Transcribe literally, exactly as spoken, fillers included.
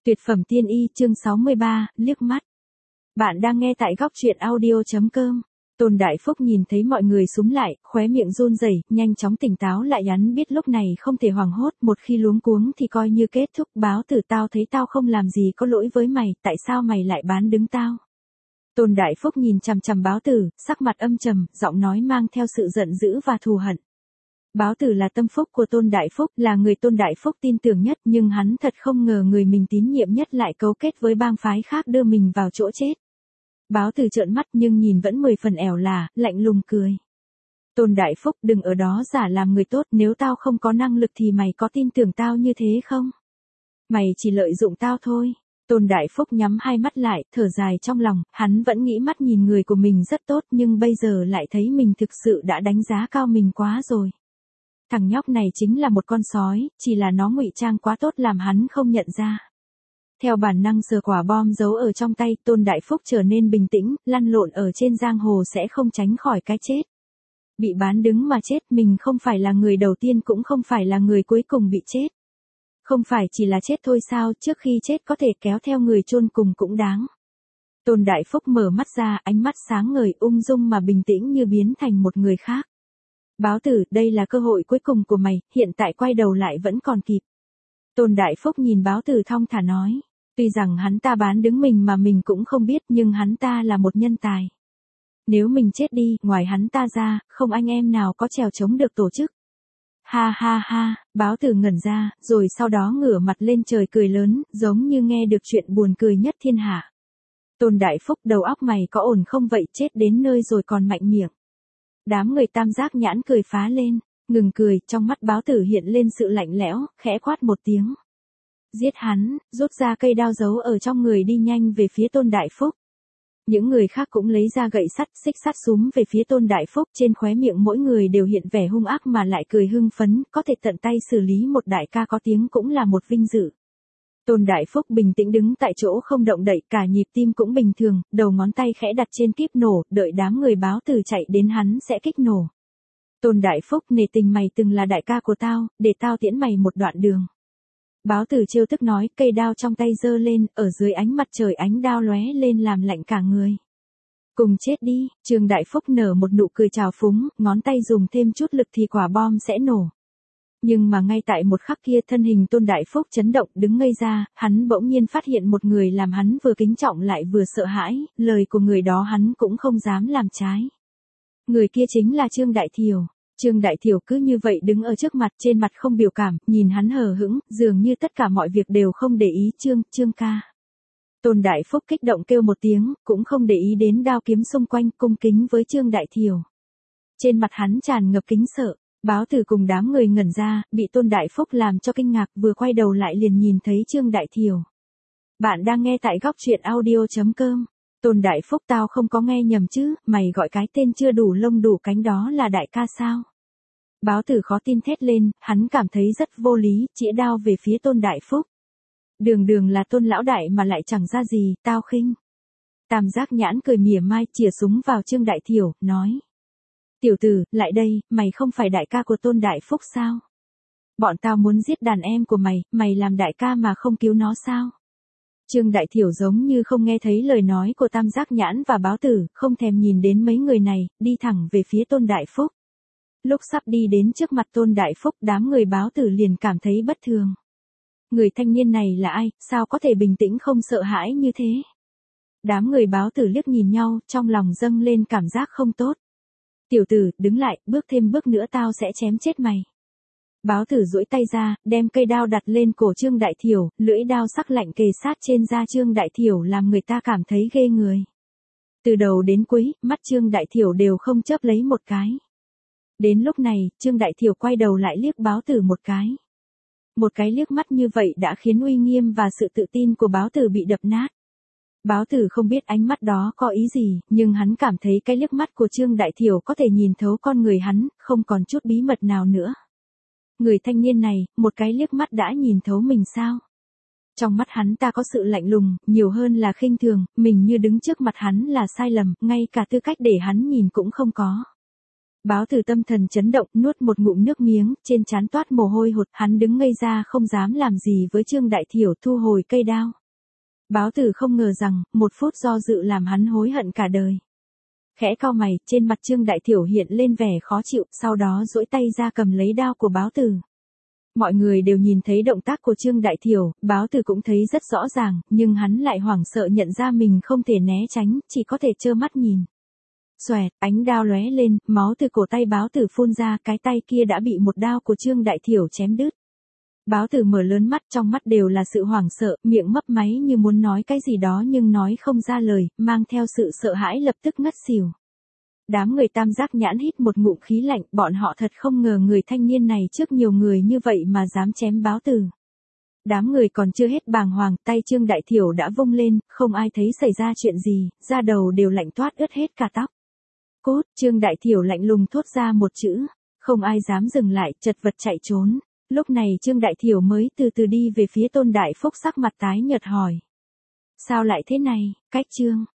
Tuyệt phẩm tiên y chương sáu mươi ba, liếc mắt. Bạn đang nghe tại góc truyện audio.com. Tôn Đại Phúc nhìn thấy mọi người xúm lại, khóe miệng run rẩy, nhanh chóng tỉnh táo lại, hắn biết lúc này không thể hoảng hốt, một khi luống cuống thì coi như kết thúc. Báo tử, tao thấy tao không làm gì có lỗi với mày, tại sao mày lại bán đứng tao? Tôn Đại Phúc nhìn chằm chằm báo tử, sắc mặt âm trầm, giọng nói mang theo sự giận dữ và thù hận. Báo tử là tâm phúc của Tôn Đại Phúc, là người Tôn Đại Phúc tin tưởng nhất, nhưng hắn thật không ngờ người mình tín nhiệm nhất lại cấu kết với bang phái khác đưa mình vào chỗ chết. Báo tử trợn mắt nhưng nhìn vẫn mười phần ẻo lả, lạnh lùng cười. Tôn Đại Phúc, đừng ở đó giả làm người tốt, nếu tao không có năng lực thì mày có tin tưởng tao như thế không? Mày chỉ lợi dụng tao thôi. Tôn Đại Phúc nhắm hai mắt lại, thở dài trong lòng, hắn vẫn nghĩ mắt nhìn người của mình rất tốt nhưng bây giờ lại thấy mình thực sự đã đánh giá cao mình quá rồi. Thằng nhóc này chính là một con sói, chỉ là nó ngụy trang quá tốt làm hắn không nhận ra. Theo bản năng sờ quả bom giấu ở trong tay, Tôn Đại Phúc trở nên bình tĩnh, lăn lộn ở trên giang hồ sẽ không tránh khỏi cái chết. Bị bán đứng mà chết, mình không phải là người đầu tiên cũng không phải là người cuối cùng bị chết. Không phải chỉ là chết thôi sao, trước khi chết có thể kéo theo người chôn cùng cũng đáng. Tôn Đại Phúc mở mắt ra, ánh mắt sáng ngời, ung dung mà bình tĩnh như biến thành một người khác. Báo tử, đây là cơ hội cuối cùng của mày, hiện tại quay đầu lại vẫn còn kịp. Tôn Đại Phúc nhìn báo tử thong thả nói. Tuy rằng hắn ta bán đứng mình mà mình cũng không biết nhưng hắn ta là một nhân tài. Nếu mình chết đi, ngoài hắn ta ra, không anh em nào có trèo chống được tổ chức. Ha ha ha, báo tử ngẩn ra, rồi sau đó ngửa mặt lên trời cười lớn, giống như nghe được chuyện buồn cười nhất thiên hạ. Tôn Đại Phúc, đầu óc mày có ổn không vậy, chết đến nơi rồi còn mạnh miệng. Đám người Tam Giác Nhãn cười phá lên, ngừng cười, trong mắt báo tử hiện lên sự lạnh lẽo, khẽ quát một tiếng. Giết hắn, rút ra cây đao giấu ở trong người đi nhanh về phía Tôn Đại Phúc. Những người khác cũng lấy ra gậy sắt, xích sắt xúm về phía Tôn Đại Phúc, trên khóe miệng mỗi người đều hiện vẻ hung ác mà lại cười hưng phấn, có thể tận tay xử lý một đại ca có tiếng cũng là một vinh dự. Tôn Đại Phúc bình tĩnh đứng tại chỗ không động đậy, cả nhịp tim cũng bình thường, đầu ngón tay khẽ đặt trên kíp nổ, đợi đám người báo tử chạy đến hắn sẽ kích nổ. Tôn Đại Phúc, nể tình mày từng là đại ca của tao, để tao tiễn mày một đoạn đường. Báo tử trêu tức nói, cây đao trong tay giơ lên, ở dưới ánh mặt trời ánh đao lóe lên làm lạnh cả người. Cùng chết đi, Trương Đại Phúc nở một nụ cười trào phúng, ngón tay dùng thêm chút lực thì quả bom sẽ nổ. Nhưng mà ngay tại một khắc kia thân hình Tôn Đại Phúc chấn động đứng ngây ra, hắn bỗng nhiên phát hiện một người làm hắn vừa kính trọng lại vừa sợ hãi, lời của người đó hắn cũng không dám làm trái. Người kia chính là Trương Đại Thiểu. Trương Đại Thiểu cứ như vậy đứng ở trước mặt, trên mặt không biểu cảm, nhìn hắn hờ hững, dường như tất cả mọi việc đều không để ý. Trương, Trương ca. Tôn Đại Phúc kích động kêu một tiếng, cũng không để ý đến đao kiếm xung quanh, cung kính với Trương Đại Thiểu. Trên mặt hắn tràn ngập kính sợ. Báo tử cùng đám người ngẩn ra, bị Tôn Đại Phúc làm cho kinh ngạc, vừa quay đầu lại liền nhìn thấy Trương Đại Thiểu. Bạn đang nghe tại góc truyện audio.com. Tôn Đại Phúc, tao không có nghe nhầm chứ, mày gọi cái tên chưa đủ lông đủ cánh đó là đại ca sao? Báo tử khó tin thét lên, hắn cảm thấy rất vô lý, chĩa đao về phía Tôn Đại Phúc. Đường đường là Tôn lão đại mà lại chẳng ra gì, tao khinh. Tam Giác Nhãn cười mỉa mai, chĩa súng vào Trương Đại Thiểu, nói. Tiểu tử, lại đây, mày không phải đại ca của Tôn Đại Phúc sao? Bọn tao muốn giết đàn em của mày, mày làm đại ca mà không cứu nó sao? Trương Đại Thiểu giống như không nghe thấy lời nói của Tam Giác Nhãn và báo tử, không thèm nhìn đến mấy người này, đi thẳng về phía Tôn Đại Phúc. Lúc sắp đi đến trước mặt Tôn Đại Phúc, đám người báo tử liền cảm thấy bất thường. Người thanh niên này là ai, sao có thể bình tĩnh không sợ hãi như thế? Đám người báo tử liếc nhìn nhau, trong lòng dâng lên cảm giác không tốt. Tiểu tử, đứng lại, bước thêm bước nữa tao sẽ chém chết mày. Báo tử duỗi tay ra, đem cây đao đặt lên cổ Trương Đại Thiểu, lưỡi đao sắc lạnh kề sát trên da Trương Đại Thiểu làm người ta cảm thấy ghê người. Từ đầu đến cuối, mắt Trương Đại Thiểu đều không chớp lấy một cái. Đến lúc này, Trương Đại Thiểu quay đầu lại liếc báo tử một cái. Một cái liếc mắt như vậy đã khiến uy nghiêm và sự tự tin của báo tử bị đập nát. Báo tử không biết ánh mắt đó có ý gì, nhưng hắn cảm thấy cái liếc mắt của Trương Đại Thiểu có thể nhìn thấu con người hắn, không còn chút bí mật nào nữa. Người thanh niên này, một cái liếc mắt đã nhìn thấu mình sao? Trong mắt hắn ta có sự lạnh lùng, nhiều hơn là khinh thường, mình như đứng trước mặt hắn là sai lầm, ngay cả tư cách để hắn nhìn cũng không có. Báo Tử tâm thần chấn động, nuốt một ngụm nước miếng, trên trán toát mồ hôi hột, hắn đứng ngây ra không dám làm gì với Trương Đại Thiểu, thu hồi cây đao. Báo Tử không ngờ rằng, một phút do dự làm hắn hối hận cả đời. Khẽ cau mày, trên mặt Trương Đại Thiểu hiện lên vẻ khó chịu, sau đó duỗi tay ra cầm lấy đao của Báo Tử. Mọi người đều nhìn thấy động tác của Trương Đại Thiểu, Báo Tử cũng thấy rất rõ ràng, nhưng hắn lại hoảng sợ nhận ra mình không thể né tránh, chỉ có thể trơ mắt nhìn. Xoẹt, ánh đao lóe lên, máu từ cổ tay Báo Tử phun ra, cái tay kia đã bị một đao của Trương Đại Thiểu chém đứt. Báo Tử mở lớn mắt, trong mắt đều là sự hoảng sợ, miệng mấp máy như muốn nói cái gì đó nhưng nói không ra lời, mang theo sự sợ hãi lập tức ngất xỉu. Đám người Tam Giác Nhãn hít một ngụm khí lạnh, bọn họ thật không ngờ người thanh niên này trước nhiều người như vậy mà dám chém Báo Tử. Đám người còn chưa hết bàng hoàng, tay Trương Đại Thiểu đã vung lên, không ai thấy xảy ra chuyện gì, da đầu đều lạnh toát ướt hết cả tóc. Cút, Trương Đại Thiểu lạnh lùng thốt ra một chữ, không ai dám dừng lại, chật vật chạy trốn. Lúc này Trương Đại Thiểu mới từ từ đi về phía Tôn Đại Phúc, sắc mặt tái nhợt hỏi. Sao lại thế này, Cách Trương?